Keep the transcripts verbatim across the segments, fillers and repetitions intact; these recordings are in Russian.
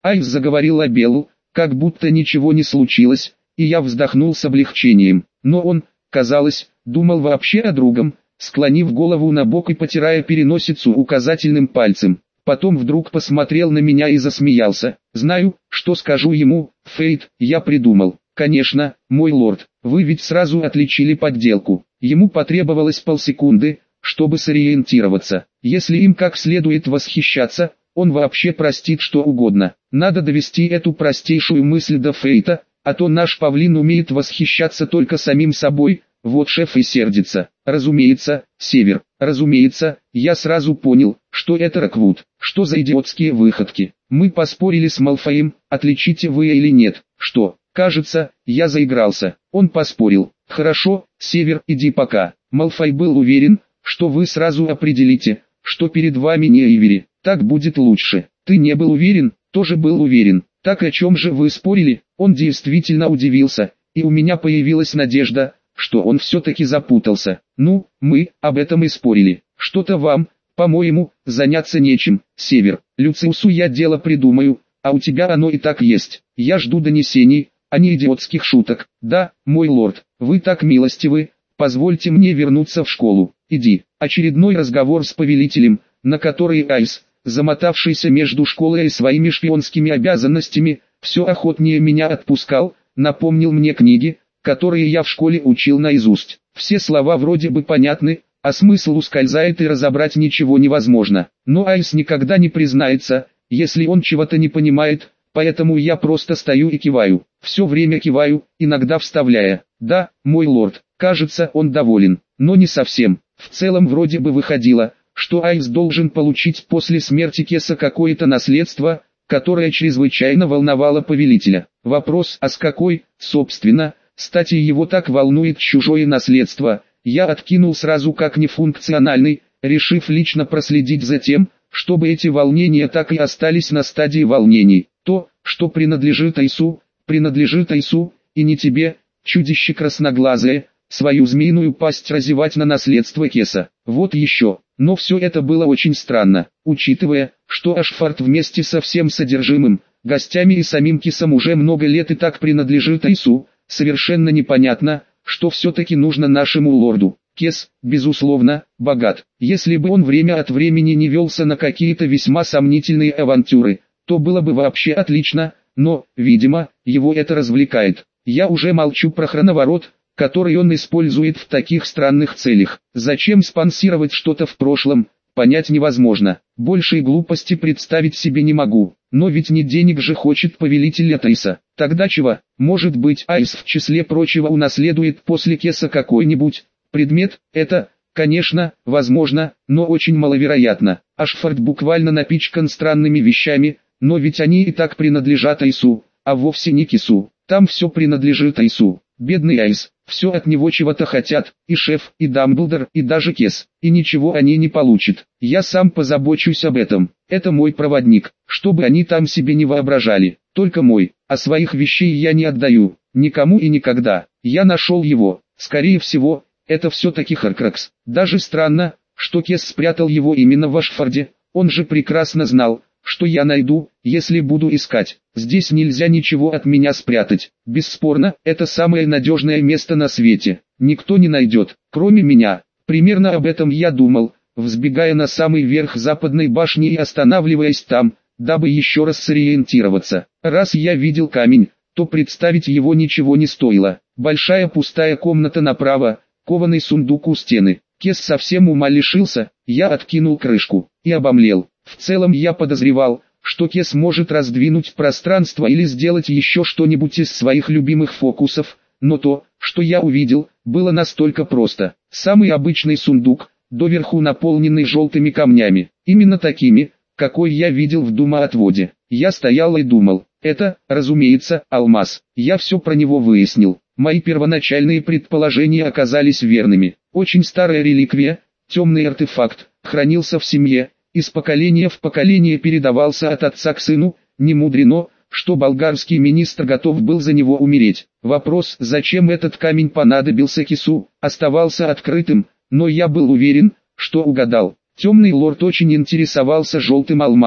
Айс заговорил о Белу, как будто ничего не случилось, и я вздохнул с облегчением. Но он, казалось, думал вообще о другом, склонив голову на бок и потирая переносицу указательным пальцем. Потом вдруг посмотрел на меня и засмеялся. «Знаю, что скажу ему, Фейт, я придумал. Конечно, мой лорд, вы ведь сразу отличили подделку». Ему потребовалось полсекунды, чтобы сориентироваться. Если им как следует восхищаться, он вообще простит что угодно. Надо довести эту простейшую мысль до Фейта, а то наш павлин умеет восхищаться только самим собой. Вот шеф и сердится. Разумеется, Север, разумеется, я сразу понял, что это Роквуд. Что за идиотские выходки? Мы поспорили с Малфоем, отличите вы или нет. Что, кажется, я заигрался. Он поспорил. Хорошо, Север, иди пока. Малфой был уверен, что вы сразу определите, что перед вами не Ивери. Так будет лучше. Ты не был уверен, тоже был уверен. Так о чем же вы спорили? Он действительно удивился, и у меня появилась надежда, что он все-таки запутался. Ну, мы об этом и спорили. Что-то вам, по-моему, заняться нечем, Север. Люциусу я дело придумаю, а у тебя оно и так есть. Я жду донесений, а не идиотских шуток. Да, мой лорд, вы так милостивы, позвольте мне вернуться в школу. Иди. Очередной разговор с повелителем, на который Айс, замотавшийся между школой и своими шпионскими обязанностями, все охотнее меня отпускал, напомнил мне книги, которые я в школе учил наизусть. Все слова вроде бы понятны, а смысл ускользает и разобрать ничего невозможно. Но Айс никогда не признается, если он чего-то не понимает, поэтому я просто стою и киваю. Все время киваю, иногда вставляя: «Да, мой лорд». Кажется, он доволен, но не совсем. В целом вроде бы выходило, что Айс должен получить после смерти Кеса какое-то наследство, которое чрезвычайно волновало повелителя. Вопрос, а с какой, собственно, стати его так волнует чужое наследство, я откинул сразу как нефункциональный, решив лично проследить за тем, чтобы эти волнения так и остались на стадии волнений. То, что принадлежит Айсу, принадлежит Айсу, и не тебе, чудище красноглазое, свою змеиную пасть разевать на наследство Кеса. Вот еще. Но все это было очень странно, учитывая, что Ашфард вместе со всем содержимым, гостями и самим Кесом уже много лет и так принадлежит Айсу. Совершенно непонятно, что все-таки нужно нашему лорду. Кес, безусловно, богат. Если бы он время от времени не велся на какие-то весьма сомнительные авантюры, то было бы вообще отлично, но, видимо, его это развлекает. Я уже молчу про хроноворот, который он использует в таких странных целях. Зачем спонсировать что-то в прошлом, понять невозможно. Большей глупости представить себе не могу. Но ведь не денег же хочет повелитель Атриса. Тогда чего? Может быть, Айс в числе прочего унаследует после Кеса какой-нибудь предмет? Это, конечно, возможно, но очень маловероятно. Ашфард буквально напичкан странными вещами, но ведь они и так принадлежат Айсу, а вовсе не Кесу. Там все принадлежит Айсу. Бедный Айс, все от него чего-то хотят, и шеф, и Дамблдор, и даже Кес, и ничего они не получат. Я сам позабочусь об этом, это мой проводник, чтобы они там себе не воображали, только мой, а своих вещей я не отдаю, никому и никогда. Я нашел его, скорее всего, это все-таки Хоркрокс. Даже странно, что Кес спрятал его именно в Ашфорде, он же прекрасно знал, что я найду, если буду искать. Здесь нельзя ничего от меня спрятать. Бесспорно, это самое надежное место на свете. Никто не найдет, кроме меня. Примерно об этом я думал, взбегая на самый верх западной башни и останавливаясь там, дабы еще раз сориентироваться. Раз я видел камень, то представить его ничего не стоило. Большая пустая комната направо, кованый сундук у стены. Кес совсем ума лишился, я откинул крышку и обомлел. В целом я подозревал, что Кес может раздвинуть пространство или сделать еще что-нибудь из своих любимых фокусов, но то, что я увидел, было настолько просто. Самый обычный сундук, доверху наполненный желтыми камнями, именно такими, какой я видел в думоотводе. Я стоял и думал, это, разумеется, алмаз. Я все про него выяснил. Мои первоначальные предположения оказались верными. Очень старая реликвия, темный артефакт, хранился в семье, из поколения в поколение передавался от отца к сыну. Не мудрено, что болгарский министр готов был за него умереть. Вопрос, зачем этот камень понадобился Кесу, оставался открытым, но я был уверен, что угадал. Темный лорд очень интересовался желтым алмазом.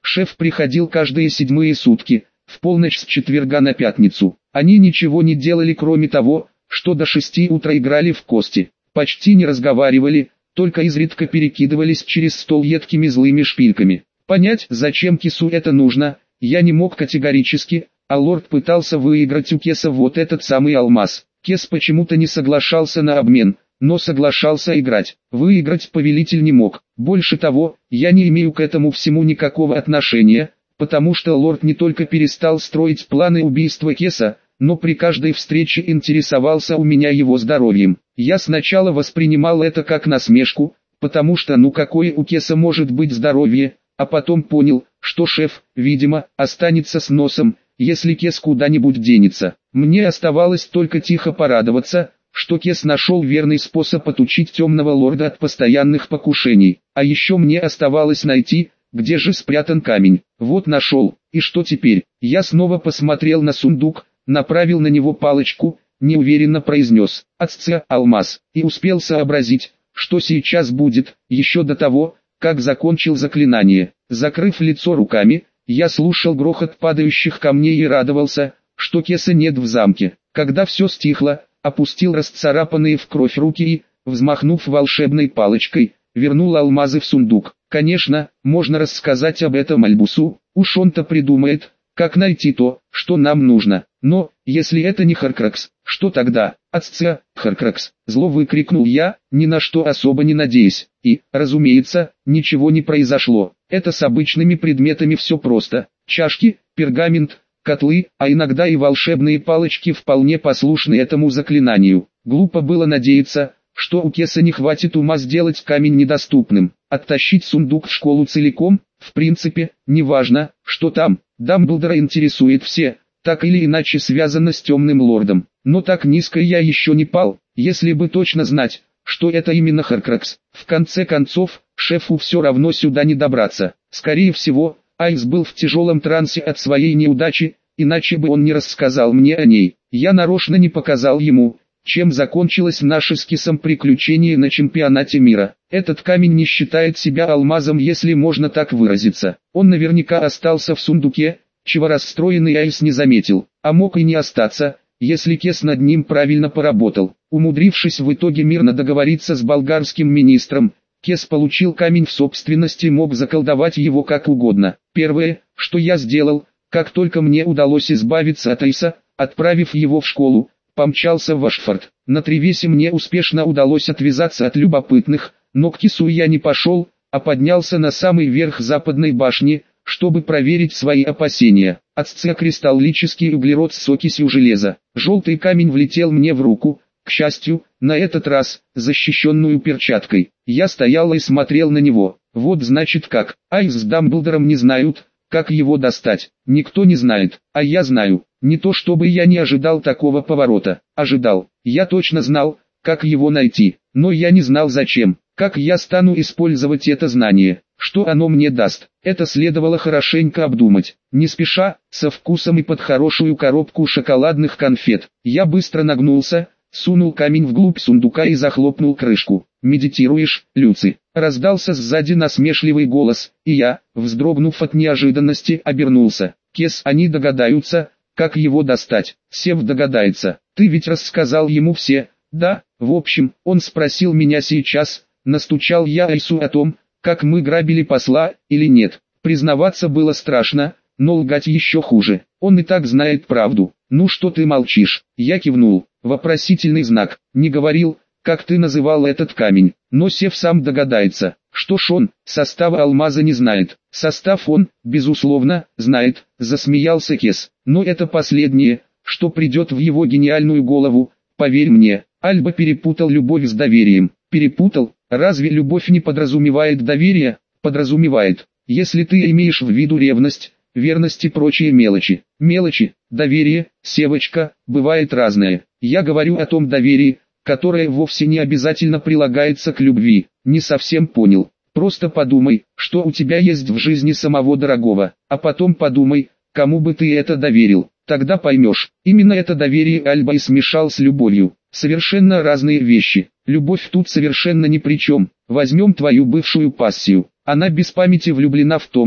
Шеф приходил каждые седьмые сутки, в полночь с четверга на пятницу. Они ничего не делали кроме того, что до шести утра играли в кости. Почти не разговаривали, только изредка перекидывались через стол едкими злыми шпильками. Понять, зачем Кесу это нужно, я не мог категорически, а лорд пытался выиграть у Кеса вот этот самый алмаз. Кес почему-то не соглашался на обмен, но соглашался играть. Выиграть повелитель не мог. Больше того, я не имею к этому всему никакого отношения, потому что лорд не только перестал строить планы убийства Кеса, но при каждой встрече интересовался у меня его здоровьем. Я сначала воспринимал это как насмешку, потому что ну какое у Кеса может быть здоровье, а потом понял, что шеф, видимо, останется с носом, если Кес куда-нибудь денется. Мне оставалось только тихо порадоваться, что Кес нашел верный способ отучить темного лорда от постоянных покушений. А еще мне оставалось найти, где же спрятан камень. Вот нашел, и что теперь? Я снова посмотрел на сундук, направил на него палочку, неуверенно произнес «Ацце, алмаз», и успел сообразить, что сейчас будет, еще до того, как закончил заклинание. Закрыв лицо руками, я слушал грохот падающих камней и радовался, что Кеса нет в замке. Когда все стихло, опустил расцарапанные в кровь руки и, взмахнув волшебной палочкой, вернул алмазы в сундук. Конечно, можно рассказать об этом Альбусу, уж он-то придумает, как найти то, что нам нужно. Но, если это не Хоркракс, что тогда? Ацце, Хоркракс, зло выкрикнул я, ни на что особо не надеясь. И, разумеется, ничего не произошло. Это с обычными предметами все просто. Чашки, пергамент, котлы, а иногда и волшебные палочки вполне послушны этому заклинанию. Глупо было надеяться, что у Кеса не хватит ума сделать камень недоступным. Оттащить сундук в школу целиком, в принципе, неважно, что там. Дамблдора интересует все, так или иначе связано с темным лордом. Но так низко я еще не пал, если бы точно знать, что это именно Хоркракс. В конце концов, шефу все равно сюда не добраться. Скорее всего, Айс был в тяжелом трансе от своей неудачи, иначе бы он не рассказал мне о ней. Я нарочно не показал ему, чем закончилось наше с Кесом приключение на чемпионате мира. Этот камень не считает себя алмазом, если можно так выразиться. Он наверняка остался в сундуке, чего расстроенный Айс не заметил, а мог и не остаться, если Кес над ним правильно поработал. Умудрившись в итоге мирно договориться с болгарским министром, Кес получил камень в собственность и мог заколдовать его как угодно. Первое, что я сделал, как только мне удалось избавиться от Айса, отправив его в школу, помчался в Ашфорд. На Тревесе мне успешно удалось отвязаться от любопытных, но к Кесу я не пошел, а поднялся на самый верх западной башни, чтобы проверить свои опасения. Ацце кристаллический углерод с окисью железа. Желтый камень влетел мне в руку, к счастью, на этот раз, защищенную перчаткой. Я стоял и смотрел на него. Вот значит как, Айс с Дамблдором не знают, как его достать. Никто не знает, а я знаю. Не то чтобы я не ожидал такого поворота. Ожидал. Я точно знал, как его найти. Но я не знал зачем. Как я стану использовать это знание. Что оно мне даст. Это следовало хорошенько обдумать. Не спеша, со вкусом и под хорошую коробку шоколадных конфет. Я быстро нагнулся, сунул камень вглубь сундука и захлопнул крышку. «Медитируешь, Люци?» Раздался сзади насмешливый голос, и я, вздрогнув от неожиданности, обернулся. «Кес, они догадаются, как его достать?» «Сев догадается. Ты ведь рассказал ему все, да?» «В общем, он спросил меня сейчас, настучал я Айсу о том, как мы грабили посла, или нет. Признаваться было страшно, но лгать еще хуже. Он и так знает правду. Ну что ты молчишь?» Я кивнул. Вопросительный знак. Не говорил, как ты называл этот камень, но Сев сам догадается. Что ж он, состава алмаза не знает. Состав он, безусловно, знает, засмеялся Кес. Но это последнее, что придет в его гениальную голову, поверь мне. Альба перепутал любовь с доверием. Перепутал? Разве любовь не подразумевает доверие? Подразумевает. Если ты имеешь в виду ревность, верность и прочие мелочи. Мелочи, доверие, Севочка, бывает разное. Я говорю о том доверии, которое вовсе не обязательно прилагается к любви. Не совсем понял. Просто подумай, что у тебя есть в жизни самого дорогого, а потом подумай, кому бы ты это доверил. Тогда поймешь. Именно это доверие Альба и смешал с любовью. Совершенно разные вещи. Любовь тут совершенно ни при чем. Возьмем твою бывшую пассию. Она без памяти влюблена в Томми,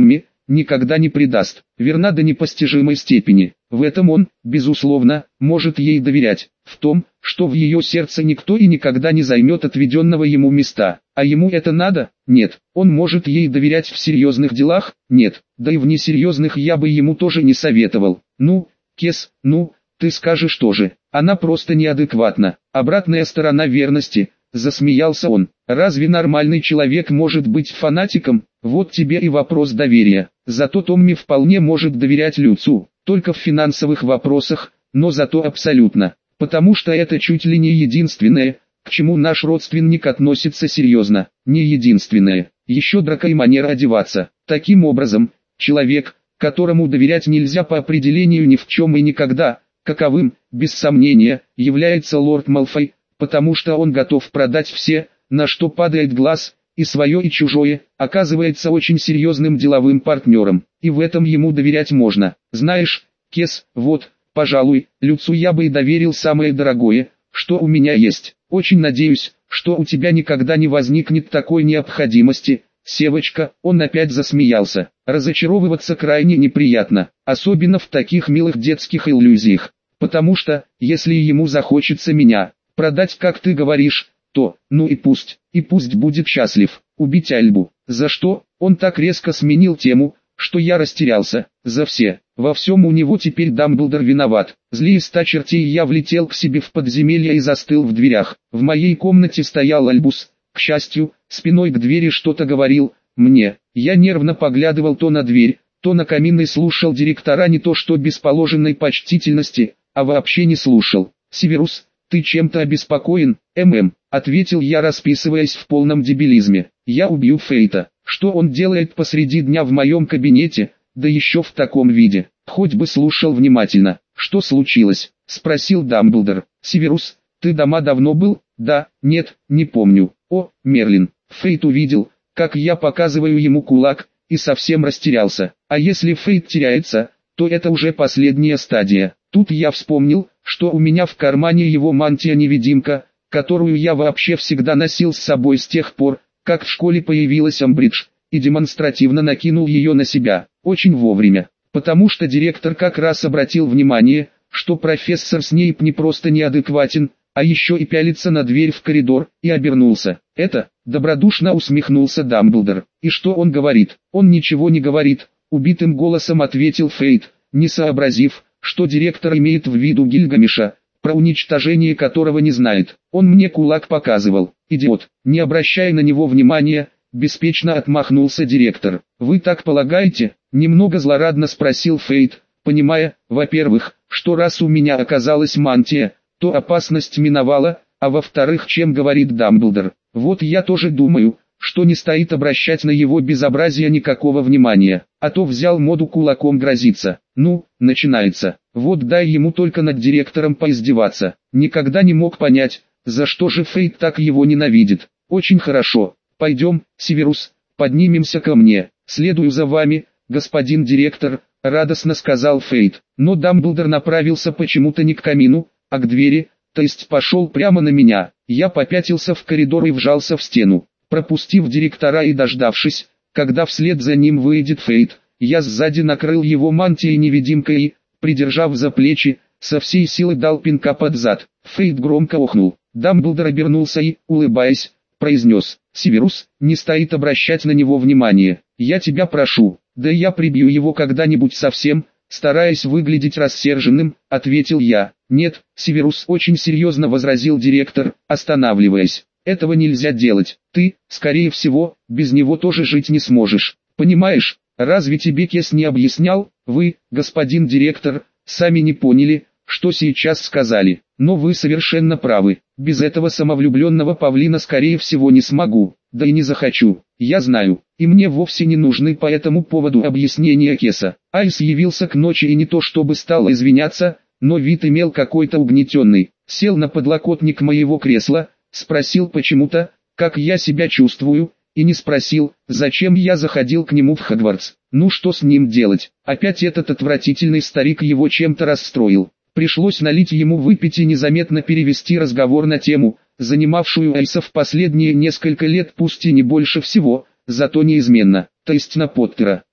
никогда не предаст, верна до непостижимой степени. В этом он, безусловно, может ей доверять, в том, что в ее сердце никто и никогда не займет отведенного ему места. А ему это надо? Нет. Он может ей доверять в серьезных делах? Нет. Да и в несерьезных я бы ему тоже не советовал. Ну, Кес, ну, ты скажешь тоже. Она просто неадекватна. Обратная сторона верности, засмеялся он. Разве нормальный человек может быть фанатиком? Вот тебе и вопрос доверия. Зато Томми вполне может доверять Люцу, только в финансовых вопросах, но зато абсолютно. Потому что это чуть ли не единственное, к чему наш родственник относится серьезно. Не единственное. Еще драка и манера одеваться. Таким образом, человек, которому доверять нельзя по определению ни в чем и никогда, каковым, без сомнения, является лорд Малфой, потому что он готов продать все, на что падает глаз, и свое и чужое, оказывается очень серьезным деловым партнером, и в этом ему доверять можно. Знаешь, Кес, вот, пожалуй, Люцу я бы и доверил самое дорогое, что у меня есть. Очень надеюсь, что у тебя никогда не возникнет такой необходимости. Севочка, он опять засмеялся. Разочаровываться крайне неприятно, особенно в таких милых детских иллюзиях. Потому что, если ему захочется меня продать, как ты говоришь, то, ну и пусть, и пусть будет счастлив. Убить Альбу. За что? Он так резко сменил тему, что я растерялся. За все. Во всем у него теперь Дамблдор виноват. Злее ста чертей я влетел к себе в подземелье и застыл в дверях. В моей комнате стоял Альбус. К счастью, спиной к двери что-то говорил мне. Я нервно поглядывал то на дверь, то на камин и слушал директора не то что без положенной почтительности, а вообще не слушал. «Северус, ты чем-то обеспокоен?» «ММ», — ответил я, расписываясь в полном дебилизме. «Я убью Фейта. Что он делает посреди дня в моем кабинете, да еще в таком виде?» «Хоть бы слушал внимательно». «Что случилось?» — спросил Дамблдор. «Северус, ты дома давно был?» «Да, нет, не помню». «О, Мерлин». Фейт увидел, как я показываю ему кулак, и совсем растерялся. А если Фейт теряется, то это уже последняя стадия. Тут я вспомнил, что у меня в кармане его мантия-невидимка, которую я вообще всегда носил с собой с тех пор, как в школе появилась Амбридж, и демонстративно накинул ее на себя. Очень вовремя, потому что директор как раз обратил внимание, что профессор Снейп не просто неадекватен, а еще и пялится на дверь в коридор, и обернулся. «Это?» — добродушно усмехнулся Дамблдор. «И что он говорит?» «Он ничего не говорит», — убитым голосом ответил Фейт, не сообразив, что директор имеет в виду Гильгамеша, про уничтожение которого не знает. «Он мне кулак показывал». «Идиот, не обращай на него внимания», — беспечно отмахнулся директор. «Вы так полагаете?» — немного злорадно спросил Фейт, понимая, во-первых, что раз у меня оказалась мантия, то опасность миновала, а во-вторых, чем говорит Дамблдор. Вот я тоже думаю, что не стоит обращать на его безобразие никакого внимания, а то взял моду кулаком грозиться. Ну, начинается. Вот дай ему только над директором поиздеваться. Никогда не мог понять, за что же Фейт так его ненавидит. Очень хорошо. Пойдем, Северус, поднимемся ко мне. Следую за вами, господин директор, радостно сказал Фейт. Но Дамблдор направился почему-то не к камину, а к двери, то есть пошел прямо на меня. Я попятился в коридор и вжался в стену. Пропустив директора и дождавшись, когда вслед за ним выйдет Фейт, я сзади накрыл его мантией-невидимкой и, придержав за плечи, со всей силы дал пинка под зад. Фейт громко охнул. Дамблдор обернулся и, улыбаясь, произнес: «Северус, не стоит обращать на него внимание. Я тебя прошу, да я прибью его когда-нибудь совсем», стараясь выглядеть рассерженным, ответил я. «Нет, Северус», очень серьезно возразил директор, останавливаясь. «Этого нельзя делать. Ты, скорее всего, без него тоже жить не сможешь. Понимаешь, разве тебе Кес не объяснял? Вы, господин директор, сами не поняли, что сейчас сказали. Но вы совершенно правы. Без этого самовлюбленного павлина скорее всего не смогу, да и не захочу. Я знаю, и мне вовсе не нужны по этому поводу объяснения Кеса». Айс явился к ночи и не то чтобы стал извиняться, но вид имел какой-то угнетенный. Сел на подлокотник моего кресла, спросил почему-то, как я себя чувствую, и не спросил, зачем я заходил к нему в Хогвартс. Ну что с ним делать? Опять этот отвратительный старик его чем-то расстроил. Пришлось налить ему выпить и незаметно перевести разговор на тему, занимавшую Айса в последние несколько лет, пусть и не больше всего, зато неизменно, то есть на Поттера.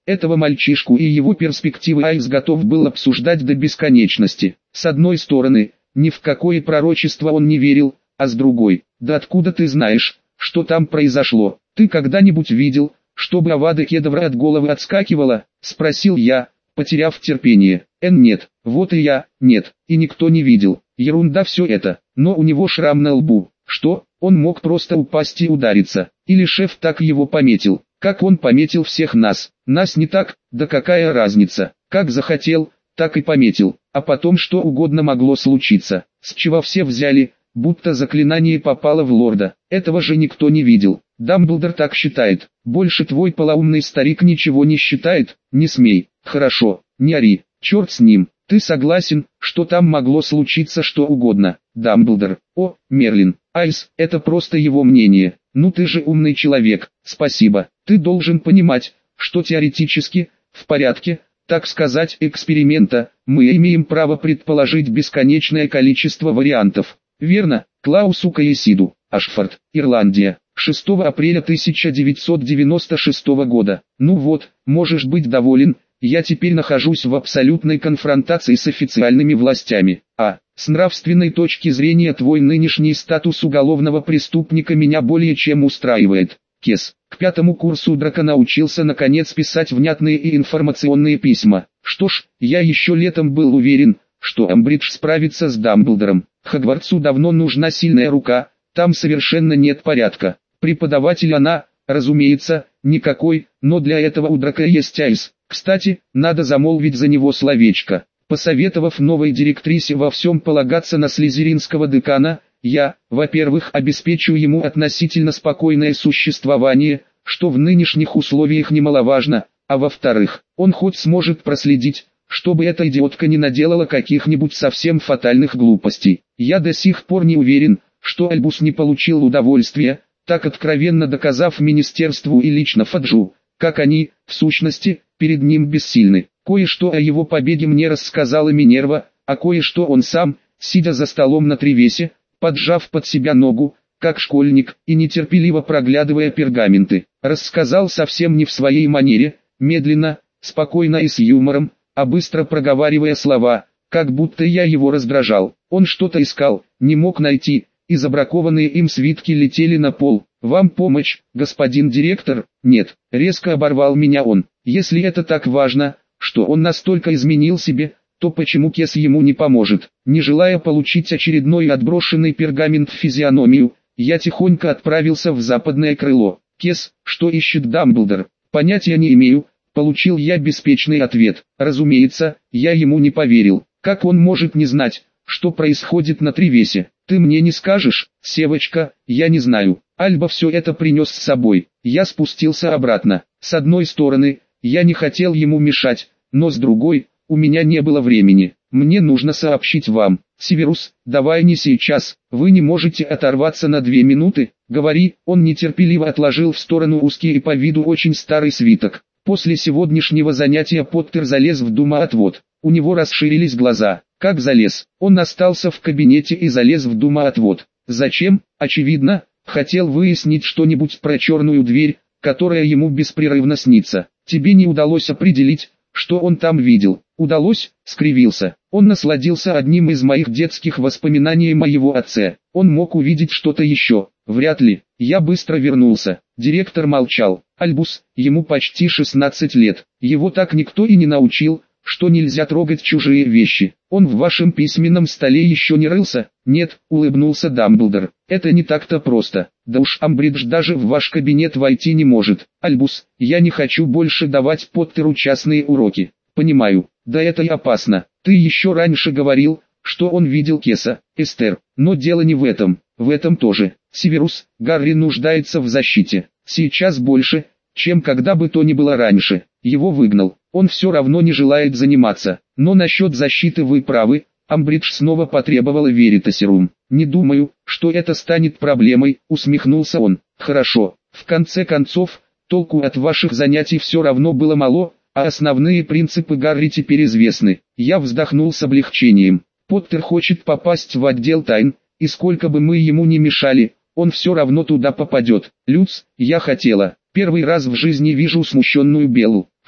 Этого мальчишку и его перспективы Айс готов был обсуждать до бесконечности. С одной стороны, ни в какое пророчество он не верил, а с другой, да откуда ты знаешь, что там произошло? Ты когда-нибудь видел, чтобы Авада Кедавра от головы отскакивала? Спросил я, потеряв терпение. Эн нет, вот и я, нет, и никто не видел. Ерунда все это, но у него шрам на лбу. Что, он мог просто упасть и удариться? Или шеф так его пометил? Как он пометил всех нас? Нас не так, да какая разница? Как захотел, так и пометил. А потом что угодно могло случиться. С чего все взяли, будто заклинание попало в лорда? Этого же никто не видел. Дамблдор так считает. Больше твой полоумный старик ничего не считает? Не смей. Хорошо, не ори. Черт с ним. Ты согласен, что там могло случиться что угодно? Дамблдор. О, Мерлин. Айс, это просто его мнение. Ну ты же умный человек. Спасибо. Ты должен понимать, что теоретически, в порядке, так сказать, эксперимента, мы имеем право предположить бесконечное количество вариантов. Верно, Клаусу Каесиду, Ашфорд, Ирландия, шестого апреля тысяча девятьсот девяносто шестого года. Ну вот, можешь быть доволен, я теперь нахожусь в абсолютной конфронтации с официальными властями. А, с нравственной точки зрения твой нынешний статус уголовного преступника меня более чем устраивает. Кес, к пятому курсу Драка научился наконец писать внятные и информационные письма. Что ж, я еще летом был уверен, что Амбридж справится с Дамблдором. Хогвартсу давно нужна сильная рука, там совершенно нет порядка. Преподаватель она, разумеется, никакой, но для этого у Драка есть Айс. Кстати, надо замолвить за него словечко. Посоветовав новой директрисе во всем полагаться на слизеринского декана, я, во-первых, обеспечу ему относительно спокойное существование, что в нынешних условиях немаловажно, а во-вторых, он хоть сможет проследить, чтобы эта идиотка не наделала каких-нибудь совсем фатальных глупостей. Я до сих пор не уверен, что Альбус не получил удовольствия, так откровенно доказав министерству и лично Фаджу, как они, в сущности, перед ним бессильны. Кое-что о его побеге мне рассказала Минерва, а кое-что он сам, сидя за столом на Тревесе, поджав под себя ногу, как школьник, и нетерпеливо проглядывая пергаменты, рассказал совсем не в своей манере, медленно, спокойно и с юмором, а быстро проговаривая слова, как будто я его раздражал. Он что-то искал, не мог найти, и забракованные им свитки летели на пол. «Вам помощь, господин директор?» «Нет», — резко оборвал меня он. «Если это так важно, что он настолько изменил себе, то почему Кес ему не поможет?» Не желая получить очередной отброшенный пергамент в физиономию, я тихонько отправился в западное крыло. «Кес, что ищет Дамблдор?» «Понятия не имею», — получил я беспечный ответ. Разумеется, я ему не поверил. Как он может не знать, что происходит на Тревесе? «Ты мне не скажешь, Севочка?» «Я не знаю». Альба все это принес с собой. Я спустился обратно. С одной стороны, я не хотел ему мешать, но с другой, у меня не было времени. Мне нужно сообщить вам. Северус, давай не сейчас, вы не можете оторваться на две минуты. Говори, он нетерпеливо отложил в сторону узкий и по виду очень старый свиток. После сегодняшнего занятия Поттер залез в думоотвод. У него расширились глаза. Как залез? Он остался в кабинете и залез в думоотвод. Зачем? Очевидно, хотел выяснить что-нибудь про черную дверь, которая ему беспрерывно снится. Тебе не удалось определить, что он там видел. Удалось, скривился. Он насладился одним из моих детских воспоминаний о моего отце. Он мог увидеть что-то еще. Вряд ли. Я быстро вернулся. Директор молчал. Альбус, ему почти шестнадцать лет. Его так никто и не научил, что нельзя трогать чужие вещи. Он в вашем письменном столе еще не рылся? Нет, улыбнулся Дамблдор. Это не так-то просто. Да уж Амбридж даже в ваш кабинет войти не может. Альбус, я не хочу больше давать Поттеру частные уроки. Понимаю, да это и опасно. Ты еще раньше говорил, что он видел Кеса, Эстер. Но дело не в этом, в этом тоже. Северус, Гарри нуждается в защите. Сейчас больше, чем когда бы то ни было раньше. Его выгнал. Он все равно не желает заниматься. Но насчет защиты вы правы, Амбридж снова потребовала Веритасерум. Не думаю, что это станет проблемой, усмехнулся он. Хорошо, в конце концов, толку от ваших занятий все равно было мало, а основные принципы Гарри теперь известны. Я вздохнул с облегчением. Поттер хочет попасть в отдел тайн, и сколько бы мы ему ни мешали, он все равно туда попадет. Люц, я хотела. Первый раз в жизни вижу смущенную Беллу.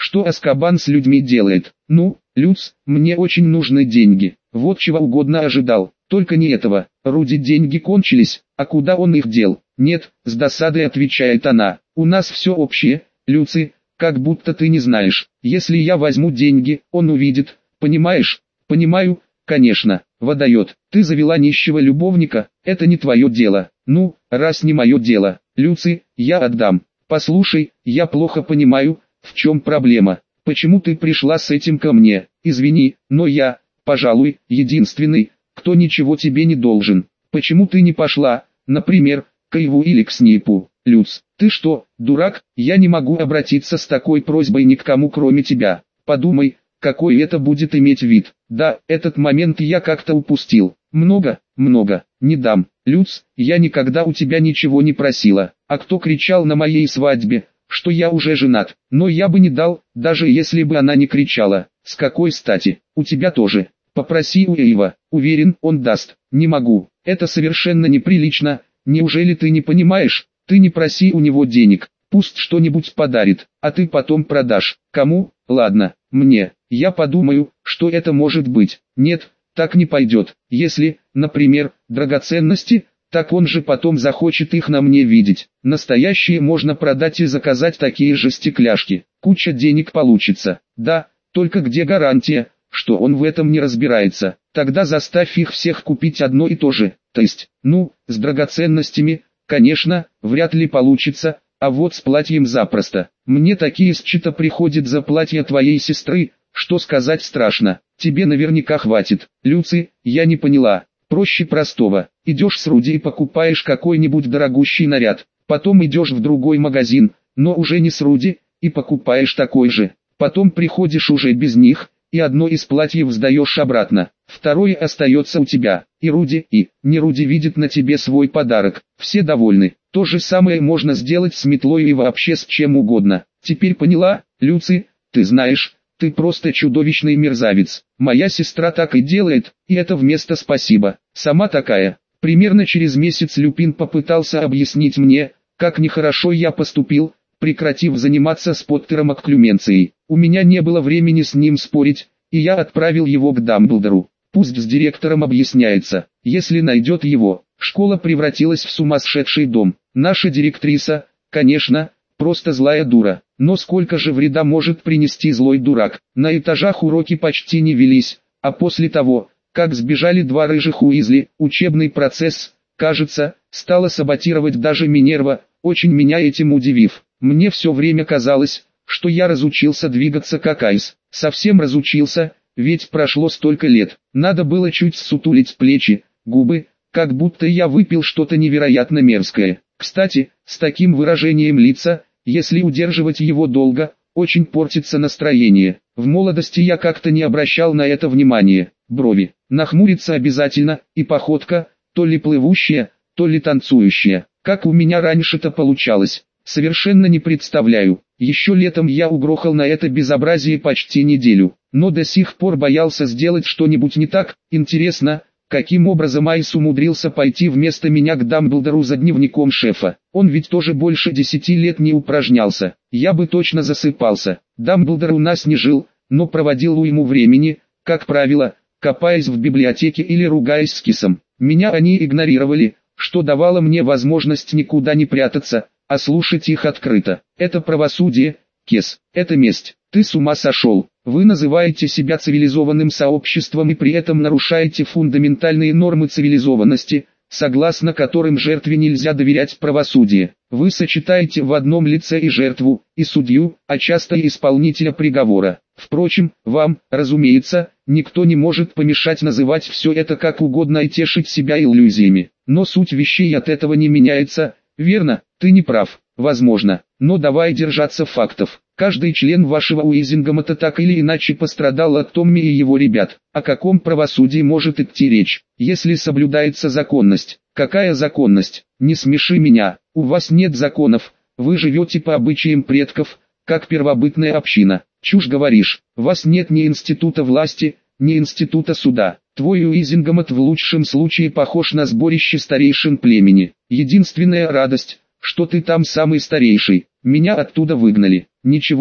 что Азкабан с людьми делает. Ну, Люц, мне очень нужны деньги. Вот чего угодно ожидал. Только не этого. Руди деньги кончились, а куда он их дел? Нет, с досадой отвечает она. У нас все общее, Люци, как будто ты не знаешь. Если я возьму деньги, он увидит. Понимаешь? Понимаю, конечно. Водает. Ты завела нищего любовника, это не твое дело. Ну, раз не мое дело, Люци, я отдам. Послушай, я плохо понимаю, в чем проблема. Почему ты пришла с этим ко мне? Извини, но я, пожалуй, единственный, кто ничего тебе не должен. Почему ты не пошла, например, к Иву или к Снипу? Люц, ты что, дурак? Я не могу обратиться с такой просьбой ни к кому кроме тебя. Подумай, какой это будет иметь вид. Да, этот момент я как-то упустил. Много, много, не дам. Люц, я никогда у тебя ничего не просила. А кто кричал на моей свадьбе, что я уже женат? Но я бы не дал, даже если бы она не кричала. С какой стати? У тебя тоже. Попроси у Эйва, уверен, он даст. Не могу, это совершенно неприлично. Неужели ты не понимаешь? Ты не проси у него денег, пусть что-нибудь подарит, а ты потом продашь. Кому? Ладно, мне. Я подумаю, что это может быть. Нет, так не пойдет. Если, например, драгоценности, так он же потом захочет их на мне видеть. Настоящие можно продать и заказать такие же стекляшки. Куча денег получится. Да, только где гарантия, что он в этом не разбирается? Тогда заставь их всех купить одно и то же. То есть, ну, с драгоценностями, конечно, вряд ли получится, а вот с платьем запросто. Мне такие счета приходят за платье твоей сестры, что сказать страшно. Тебе наверняка хватит. Люци, я не поняла. Проще простого. Идешь с Руди и покупаешь какой-нибудь дорогущий наряд. Потом идешь в другой магазин, но уже не с Руди, и покупаешь такой же. Потом приходишь уже без них, и одно из платьев сдаешь обратно. Второе остается у тебя. И Руди, и не Руди видит на тебе свой подарок. Все довольны. То же самое можно сделать с метлой и вообще с чем угодно. Теперь поняла, Люци? Ты знаешь, ты просто чудовищный мерзавец. Моя сестра так и делает, и это вместо спасибо. Сама такая. Примерно через месяц Люпин попытался объяснить мне, как нехорошо я поступил, прекратив заниматься с Поттером Акклюменцией. У меня не было времени с ним спорить, и я отправил его к Дамблдору. Пусть с директором объясняется. Если найдет его, школа превратилась в сумасшедший дом. Наша директриса, конечно, просто злая дура. Но сколько же вреда может принести злой дурак? На этажах уроки почти не велись, а после того, как сбежали два рыжих Уизли, учебный процесс, кажется, стала саботировать даже Минерва, очень меня этим удивив. Мне все время казалось, что я разучился двигаться как Айс. Совсем разучился, ведь прошло столько лет. Надо было чуть ссутулить плечи, губы, как будто я выпил что-то невероятно мерзкое. Кстати, с таким выражением лица, если удерживать его долго, очень портится настроение. В молодости я как-то не обращал на это внимания. Брови, нахмуриться обязательно, и походка, то ли плывущая, то ли танцующая. Как у меня раньше-то получалось, совершенно не представляю. Еще летом я угрохал на это безобразие почти неделю, но до сих пор боялся сделать что-нибудь не так. Интересно, каким образом Айс умудрился пойти вместо меня к Дамблдору за дневником шефа? Он ведь тоже больше десяти лет не упражнялся. Я бы точно засыпался. Дамблдор у нас не жил, но проводил уйму времени, как правило, копаясь в библиотеке или ругаясь с Кисом. Меня они игнорировали, что давало мне возможность никуда не прятаться, а слушать их открыто. Это правосудие, Кис, это месть. Ты с ума сошел. Вы называете себя цивилизованным сообществом и при этом нарушаете фундаментальные нормы цивилизованности, согласно которым жертве нельзя доверять правосудие. Вы сочетаете в одном лице и жертву, и судью, а часто и исполнителя приговора. Впрочем, вам, разумеется, никто не может помешать называть все это как угодно и тешить себя иллюзиями. Но суть вещей от этого не меняется, верно? Ты не прав, возможно, но давай держаться фактов. Каждый член вашего Уизингома-то так или иначе пострадал от Томми и его ребят. О каком правосудии может идти речь, если соблюдается законность? Какая законность? Не смеши меня, у вас нет законов, вы живете по обычаям предков, как первобытная община. Чушь говоришь, вас нет ни института власти, ни института суда. Твой Уизингомат в лучшем случае похож на сборище старейшин племени. Единственная радость, что ты там самый старейший. Меня оттуда выгнали. Ничего,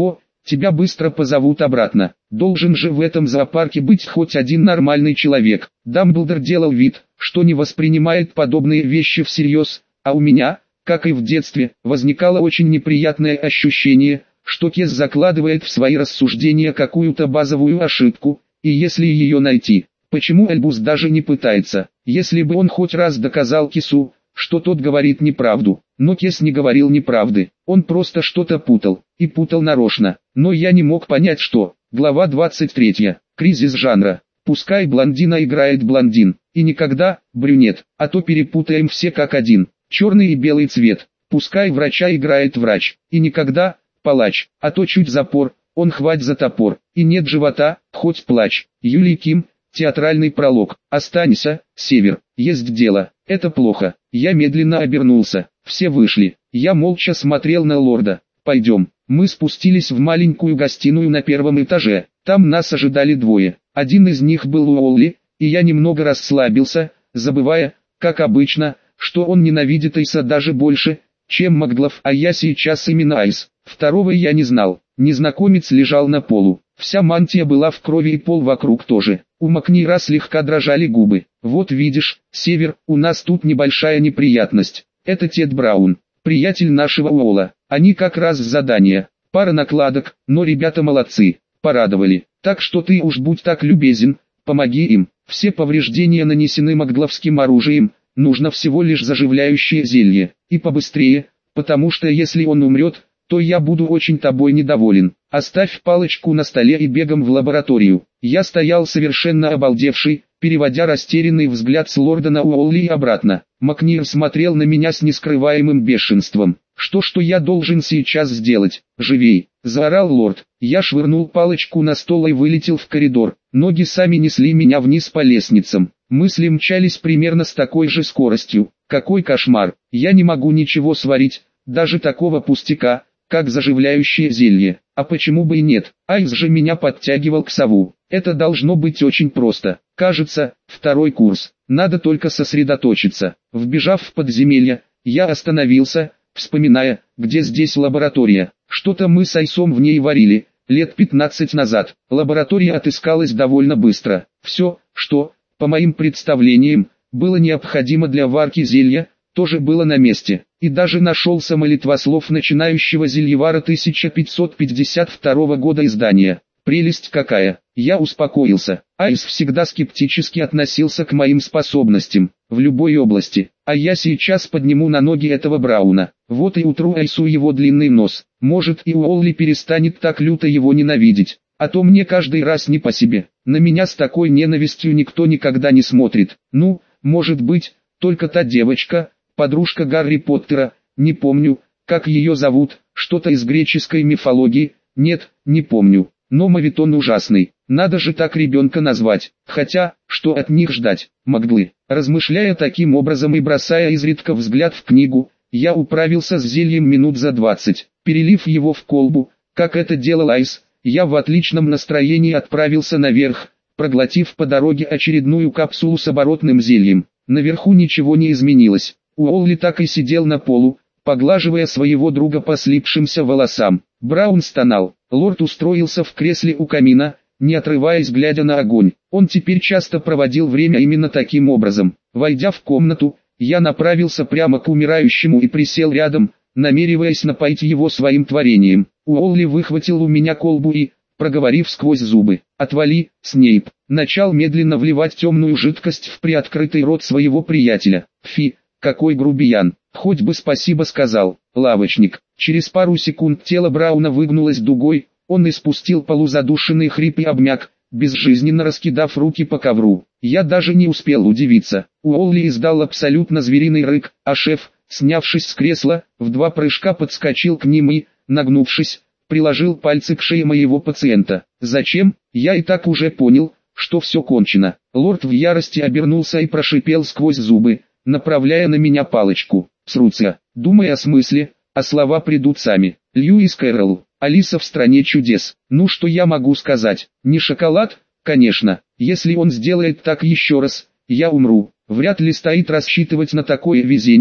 тебя быстро позовут обратно. Должен же в этом зоопарке быть хоть один нормальный человек. Дамблдор делал вид, что не воспринимает подобные вещи всерьез, а у меня, как и в детстве, возникало очень неприятное ощущение, что Кес закладывает в свои рассуждения какую-то базовую ошибку, и если ее найти, почему Альбус даже не пытается, если бы он хоть раз доказал Кесу, что тот говорит неправду. Но Кес не говорил неправды, он просто что-то путал, и путал нарочно, но я не мог понять что. Глава двадцать третья. Кризис жанра. Пускай блондина играет блондин, и никогда брюнет, а то перепутаем все как один. Черный и белый цвет. Пускай врача играет врач, и никогда палач, а то чуть запор, он хвать за топор, и нет живота, хоть плачь. Юлий Ким. Театральный пролог. Останься, Север, есть дело, это плохо. Я медленно обернулся, все вышли, я молча смотрел на лорда. Пойдем. Мы спустились в маленькую гостиную на первом этаже, там нас ожидали двое. Один из них был Уолли, и я немного расслабился, забывая, как обычно, что он ненавидит Айса даже больше, чем Макглов, а я сейчас именно Айс. Второго я не знал. Незнакомец лежал на полу, вся мантия была в крови и пол вокруг тоже. У Макнира слегка дрожали губы. Вот видишь, Север, у нас тут небольшая неприятность. Это Тед Браун, приятель нашего Уолла. Они как раз с задания. Пара накладок, но ребята молодцы, порадовали. Так что ты уж будь так любезен, помоги им. Все повреждения нанесены макгловским оружием, нужно всего лишь заживляющее зелье. И побыстрее, потому что если он умрет, то я буду очень тобой недоволен. Оставь палочку на столе и бегом в лабораторию. Я стоял совершенно обалдевший, переводя растерянный взгляд с лорда на Уолли и обратно. Макнир смотрел на меня с нескрываемым бешенством. «Что-что я должен сейчас сделать? Живей!» – заорал лорд. Я швырнул палочку на стол и вылетел в коридор. Ноги сами несли меня вниз по лестницам. Мысли мчались примерно с такой же скоростью. Какой кошмар! Я не могу ничего сварить, даже такого пустяка, как заживляющее зелье. А почему бы и нет? Айс же меня подтягивал к сову. Это должно быть очень просто. Кажется, второй курс. Надо только сосредоточиться. Вбежав в подземелье, я остановился, вспоминая, где здесь лаборатория. Что-то мы с Айсом в ней варили, лет пятнадцать назад. Лаборатория отыскалась довольно быстро. Все, что, по моим представлениям, было необходимо для варки зелья, тоже было на месте. И даже нашелся молитвослов начинающего зельевара тысяча пятьсот пятьдесят второго года издания. Прелесть какая! Я успокоился. Айс всегда скептически относился к моим способностям, в любой области. А я сейчас подниму на ноги этого Брауна. Вот и утру Айсу его длинный нос. Может и Уолли перестанет так люто его ненавидеть. А то мне каждый раз не по себе. На меня с такой ненавистью никто никогда не смотрит. Ну, может быть, только та девочка, подружка Гарри Поттера, не помню, как ее зовут, что-то из греческой мифологии, нет, не помню. Но мавитон ужасный, надо же так ребенка назвать, хотя, что от них ждать, Макглы. Размышляя таким образом и бросая изредка взгляд в книгу, я управился с зельем минут за двадцать, перелив его в колбу, как это делал Айс, я в отличном настроении отправился наверх, проглотив по дороге очередную капсулу с оборотным зельем. Наверху ничего не изменилось, Уолли так и сидел на полу, поглаживая своего друга по слипшимся волосам. Браун стонал. Лорд устроился в кресле у камина, не отрываясь глядя на огонь. Он теперь часто проводил время именно таким образом. Войдя в комнату, я направился прямо к умирающему и присел рядом, намереваясь напоить его своим творением. Уолли выхватил у меня колбу и, проговорив сквозь зубы, «Отвали, Снейп», начал медленно вливать темную жидкость в приоткрытый рот своего приятеля. «Фи, какой грубиян, хоть бы спасибо сказал, лавочник». Через пару секунд тело Брауна выгнулось дугой, он испустил полузадушенный хрип и обмяк, безжизненно раскидав руки по ковру. Я даже не успел удивиться. Уолли издал абсолютно звериный рык, а шеф, снявшись с кресла, в два прыжка подскочил к ним и, нагнувшись, приложил пальцы к шее моего пациента. Зачем? Я и так уже понял, что все кончено. Лорд в ярости обернулся и прошипел сквозь зубы, направляя на меня палочку. Срутся, думай о смысле, а слова придут сами. Льюис Кэрролл, Алиса в стране чудес. Ну что я могу сказать? Не шоколад? Конечно. Если он сделает так еще раз, я умру. Вряд ли стоит рассчитывать на такое везение,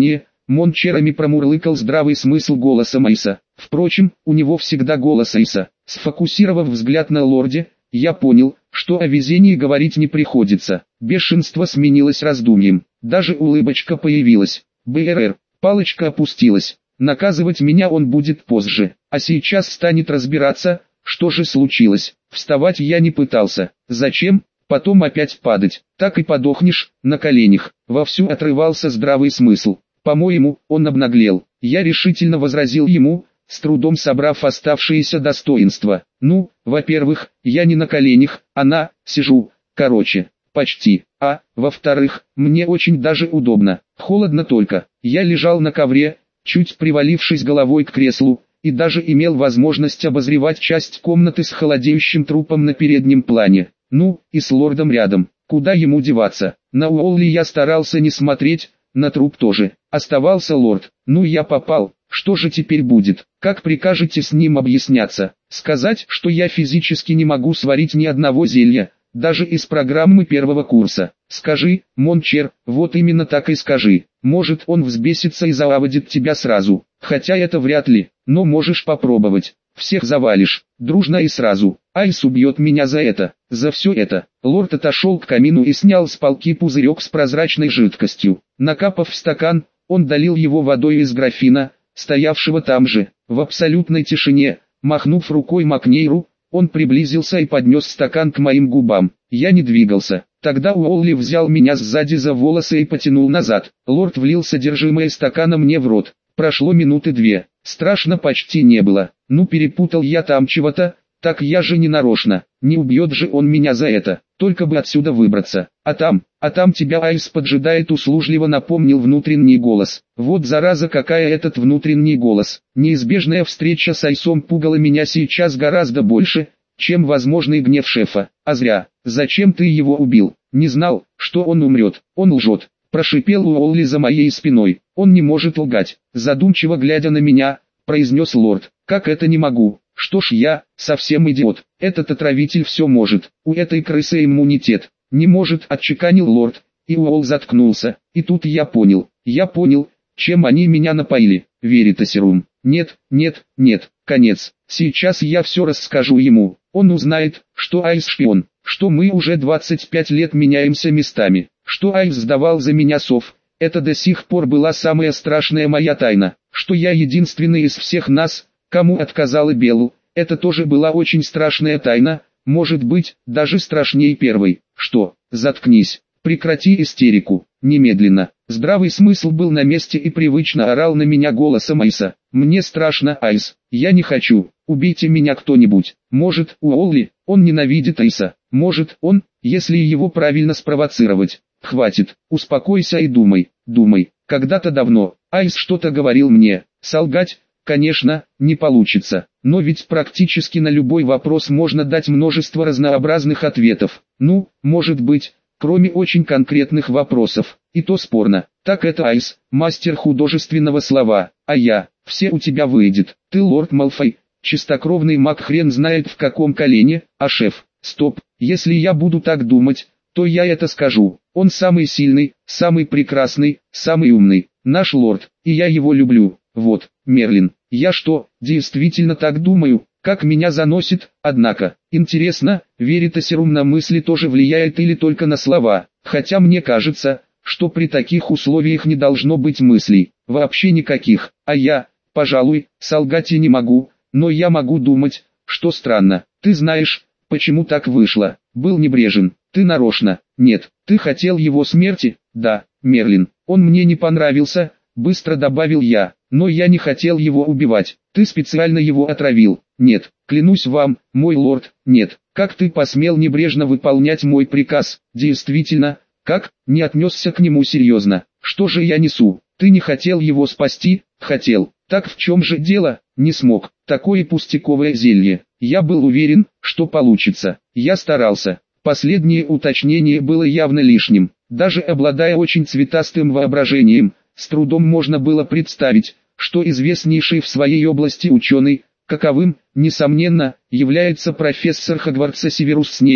мончерами промурлыкал здравый смысл голоса Айса. Впрочем, у него всегда голос Айса. Сфокусировав взгляд на лорде, я понял, что о везении говорить не приходится. Бешенство сменилось раздумьем. Даже улыбочка появилась. БРР. Палочка опустилась. Наказывать меня он будет позже, а сейчас станет разбираться, что же случилось. Вставать я не пытался. Зачем? Потом опять падать. Так и подохнешь, на коленях. Вовсю отрывался здравый смысл. По-моему, он обнаглел. Я решительно возразил ему, с трудом собрав оставшиеся достоинства. Ну, во-первых, я не на коленях, а на, сижу, короче, почти. А, во-вторых, мне очень даже удобно. Холодно только. Я лежал на ковре, чуть привалившись головой к креслу, и даже имел возможность обозревать часть комнаты с холодеющим трупом на переднем плане. Ну, и с лордом рядом. Куда ему деваться? На Уолли я старался не смотреть, на труп тоже. Оставался лорд. Ну я попал. Что же теперь будет? Как прикажете с ним объясняться? Сказать, что я физически не могу сварить ни одного зелья, даже из программы первого курса. Скажи, Мончер, вот именно так и скажи. Может он взбесится и заводит тебя сразу. Хотя это вряд ли, но можешь попробовать. Всех завалишь, дружно и сразу. Айс убьет меня за это, за все это. Лорд отошел к камину и снял с полки пузырек с прозрачной жидкостью. Накапав в стакан, он долил его водой из графина, стоявшего там же. В абсолютной тишине, махнув рукой Макнейру, он приблизился и поднес стакан к моим губам. Я не двигался. Тогда Уолли взял меня сзади за волосы и потянул назад. Лорд влил содержимое стакана мне в рот. Прошло минуты две. Страшно почти не было. Ну перепутал я там чего-то, так я же не нарочно. Не убьет же он меня за это. Только бы отсюда выбраться. А там, а там тебя Айс поджидает, услужливо напомнил внутренний голос. Вот зараза какая этот внутренний голос. Неизбежная встреча с Айсом пугала меня сейчас гораздо больше, чем возможный гнев шефа. А зря. Зачем ты его убил? Не знал, что он умрет. Он лжет. Прошипел Уолли за моей спиной. Он не может лгать. Задумчиво глядя на меня, произнес лорд. Как это не могу? Что ж я, совсем идиот. Этот отравитель все может. У этой крысы иммунитет. Не может, отчеканил лорд. И Уолл заткнулся. И тут я понял. Я понял, чем они меня напоили. Веритасерум. Нет, нет, нет. Конец. Сейчас я все расскажу ему. Он узнает, что Айс шпион. Что мы уже двадцать пять лет меняемся местами. Что Айс сдавал за меня сов. Это до сих пор была самая страшная моя тайна. Что я единственный из всех нас, кому отказала Беллу. Это тоже была очень страшная тайна. Может быть, даже страшнее первой. Что? Заткнись. Прекрати истерику. Немедленно. Здравый смысл был на месте и привычно орал на меня голосом Айса. Мне страшно, Айс. Я не хочу. Убейте меня кто-нибудь. Может, Уолли, он ненавидит Айса. Может, он, если его правильно спровоцировать. Хватит. Успокойся и думай. Думай. Когда-то давно, Айс что-то говорил мне. Солгать, конечно, не получится. Но ведь практически на любой вопрос можно дать множество разнообразных ответов. Ну, может быть, кроме очень конкретных вопросов. И то спорно. Так это Айс, мастер художественного слова. А я, все у тебя выйдет. Ты лорд Малфой, чистокровный маг, хрен знает в каком колене. А шеф, стоп, если я буду так думать, то я это скажу. Он самый сильный, самый прекрасный, самый умный, наш лорд, и я его люблю. Вот, Мерлин, я что, действительно так думаю? Как меня заносит, однако. Интересно, Веритасерум на мысли тоже влияет или только на слова? Хотя мне кажется, что при таких условиях не должно быть мыслей. Вообще никаких. А я, пожалуй, солгать и не могу, но я могу думать, что странно. Ты знаешь, почему так вышло? Был небрежен. Ты нарочно. Нет, ты хотел его смерти? Да, Мерлин. Он мне не понравился, быстро добавил я. Но я не хотел его убивать. Ты специально его отравил. Нет, клянусь вам, мой лорд, нет. Как ты посмел небрежно выполнять мой приказ? Действительно, как? Не отнесся к нему серьезно. Что же я несу? Ты не хотел его спасти? Хотел. Так в чем же дело? Не смог. Такое пустяковое зелье. Я был уверен, что получится. Я старался. Последнее уточнение было явно лишним. Даже обладая очень цветастым воображением, с трудом можно было представить, что известнейший в своей области ученый, каковым, несомненно, является профессор Хогвартса Северус Снейп,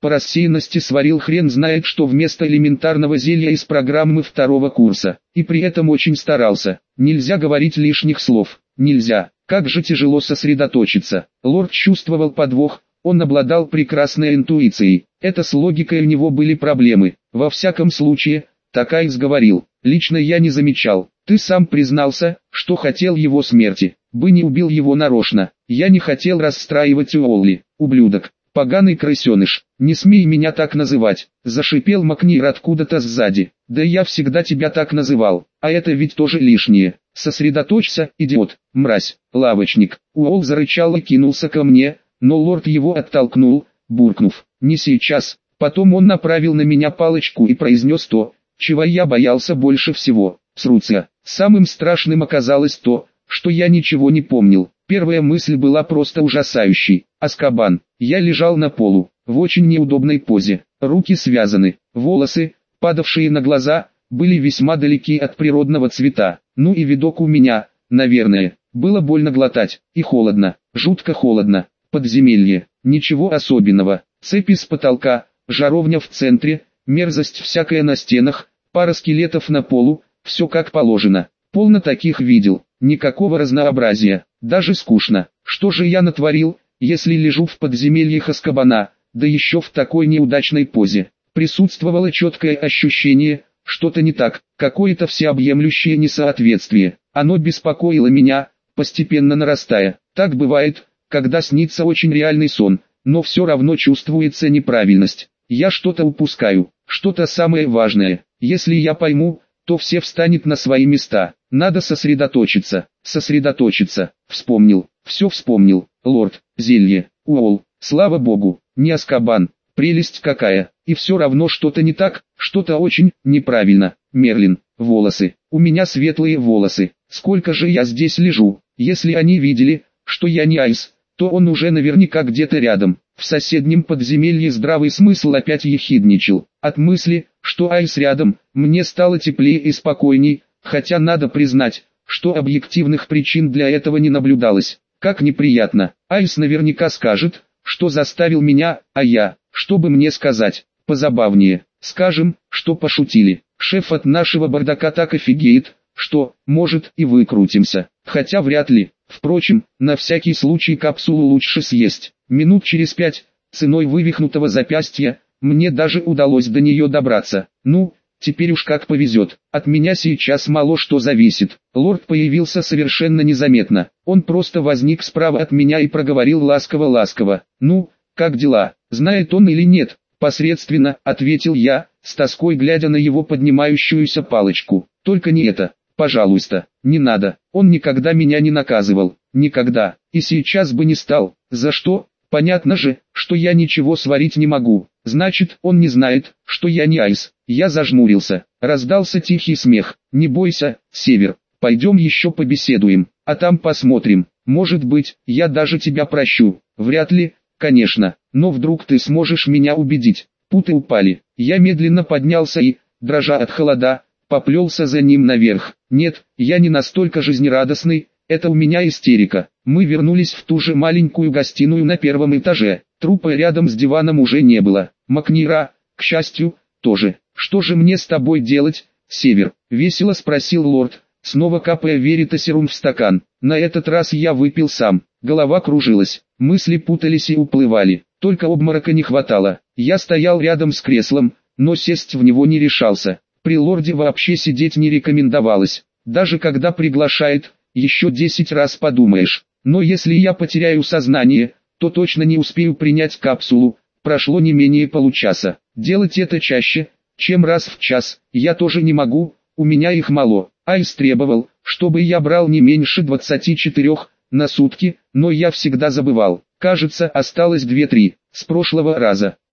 по рассеянности сварил хрен знает что вместо элементарного зелья из программы второго курса. И при этом очень старался. Нельзя говорить лишних слов. Нельзя. Как же тяжело сосредоточиться. Лорд чувствовал подвох. Он обладал прекрасной интуицией. Это с логикой у него были проблемы. Во всяком случае, так Айс говорил. Лично я не замечал. Ты сам признался, что хотел его смерти. Бы не убил его нарочно. Я не хотел расстраивать Уолли. Ублюдок. Поганый крысеныш. Не смей меня так называть. Зашипел Макнир откуда-то сзади. Да я всегда тебя так называл. А это ведь тоже лишнее. Сосредоточься, идиот. Мразь. Лавочник. Уолл зарычал и кинулся ко мне. Но лорд его оттолкнул, буркнув: «Не сейчас». Потом он направил на меня палочку и произнес то, чего я боялся больше всего. Сруция. Самым страшным оказалось то, что я ничего не помнил. Первая мысль была просто ужасающей. Азкабан. Я лежал на полу, в очень неудобной позе. Руки связаны, волосы, падавшие на глаза, были весьма далеки от природного цвета. Ну и видок у меня, наверное, было больно глотать, и холодно, жутко холодно. Подземелье, ничего особенного, цепи с потолка, жаровня в центре, мерзость всякая на стенах, пара скелетов на полу, все как положено. Полно таких видел, никакого разнообразия, даже скучно. Что же я натворил, если лежу в подземелье Азкабана, да еще в такой неудачной позе? Присутствовало четкое ощущение, что-то не так, какое-то всеобъемлющее несоответствие. Оно беспокоило меня, постепенно нарастая. Так бывает, когда снится очень реальный сон, но все равно чувствуется неправильность. Я что-то упускаю, что-то самое важное. Если я пойму, то все встанет на свои места. Надо сосредоточиться, сосредоточиться. Вспомнил, все вспомнил. Лорд, зелье, Уолл, слава богу, не Азкабан. Прелесть какая. И все равно что-то не так, что-то очень неправильно. Мерлин, волосы. У меня светлые волосы. Сколько же я здесь лежу. Если они видели, что я не Айс, то он уже наверняка где-то рядом. В соседнем подземелье здравый смысл опять ехидничал. От мысли, что Айс рядом, мне стало теплее и спокойней, хотя надо признать, что объективных причин для этого не наблюдалось. Как неприятно. Айс наверняка скажет, что заставил меня, а я, чтобы мне сказать, позабавнее. Скажем, что пошутили. Шеф от нашего бардака так офигеет, что, может, и выкрутимся. Хотя вряд ли. Впрочем, на всякий случай капсулу лучше съесть. Минут через пять, ценой вывихнутого запястья, мне даже удалось до нее добраться. Ну, теперь уж как повезет. От меня сейчас мало что зависит. Лорд появился совершенно незаметно. Он просто возник справа от меня и проговорил ласково-ласково: «Ну, как дела?» «Знает он или нет?» «Посредственно», — ответил я, с тоской глядя на его поднимающуюся палочку. «Только не это. Пожалуйста, не надо, он никогда меня не наказывал, никогда, и сейчас бы не стал. За что? Понятно же, что я ничего сварить не могу, значит, он не знает, что я не Айс». Я зажмурился, раздался тихий смех. «Не бойся, Север, пойдем еще побеседуем, а там посмотрим, может быть, я даже тебя прощу». «Вряд ли, конечно, но вдруг ты сможешь меня убедить». Путы упали, я медленно поднялся и, дрожа от холода, поплелся за ним наверх. Нет, я не настолько жизнерадостный, это у меня истерика. Мы вернулись в ту же маленькую гостиную на первом этаже. Трупа рядом с диваном уже не было. Макнира, к счастью, тоже. «Что же мне с тобой делать, Север?» — весело спросил лорд, снова капая веритасерум в стакан. На этот раз я выпил сам. Голова кружилась, мысли путались и уплывали. Только обморока не хватало. Я стоял рядом с креслом, но сесть в него не решался. При лорде вообще сидеть не рекомендовалось. Даже когда приглашает, еще десять раз подумаешь. Но если я потеряю сознание, то точно не успею принять капсулу. Прошло не менее получаса. Делать это чаще, чем раз в час, я тоже не могу, у меня их мало. Айс требовал, чтобы я брал не меньше двадцати четырёх на сутки, но я всегда забывал. Кажется, осталось две-три с прошлого раза.